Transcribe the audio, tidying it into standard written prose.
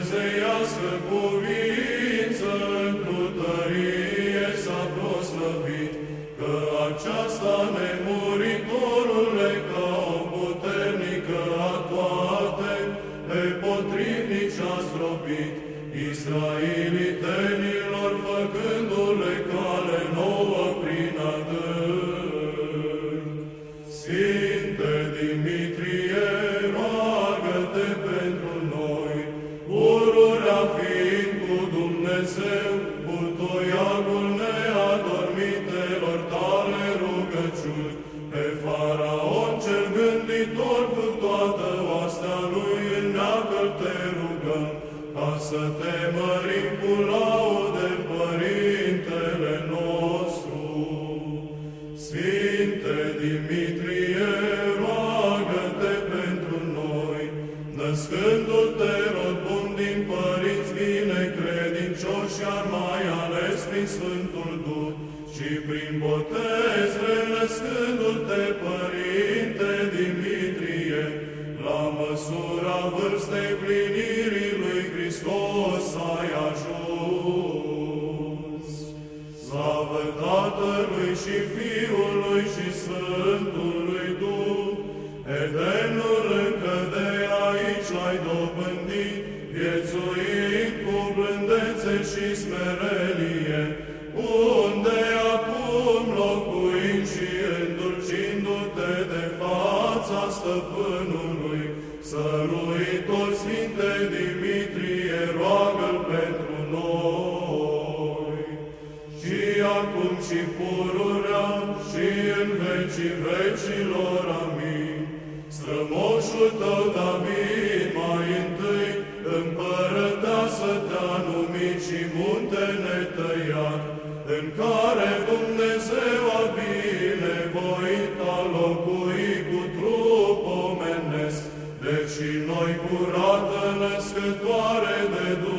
dumnezeiască cuvință, într-o tărie s-a proslăvit, că aceasta nemuritorule, ca o puternică a toate, pe potrivnici a zdrobit, israelitenilor făcându-le cale nouă prin adânc. Sfinte Dimitrie, roagă-te pentru noi, pururea fiind cu Dumnezeu, cu toiagul neadormitelor tale rugăciuni, pe Faraon cel gânditor cu toată oastea lui înneacă-l te rugăm, ca să te mărim cu laude, Părintele nostru. Sfinte Dimitrie, roagă-te pentru noi, născându-te rod bun din părinți binecredincioși, iar mai ales prin Sfântul Duh, și prin botez renăscându-te, Părinte Dimitrie, la măsura vârstei plinirii lui Hristos ai ajuns. Slavă Tatălui și Fiului și Sfântului Duh, Edenul încă de aici l-ai dobândit, viețuind cu blândețe și smerenie, unde acum locuind și îndulcindu-te de fața Stăpânului, Săruitor Sfinte Dimitrie, roagă-l pentru noi. Și acum și pururea și în vecii vecilor, amin. Strămoșul tău David mai întâi, împărăteasă te-a numit și munte netăiat, în care Dumnezeu a binevoit a locui cu trup omenesc, deci noi curată născătoare de Dumnezeu,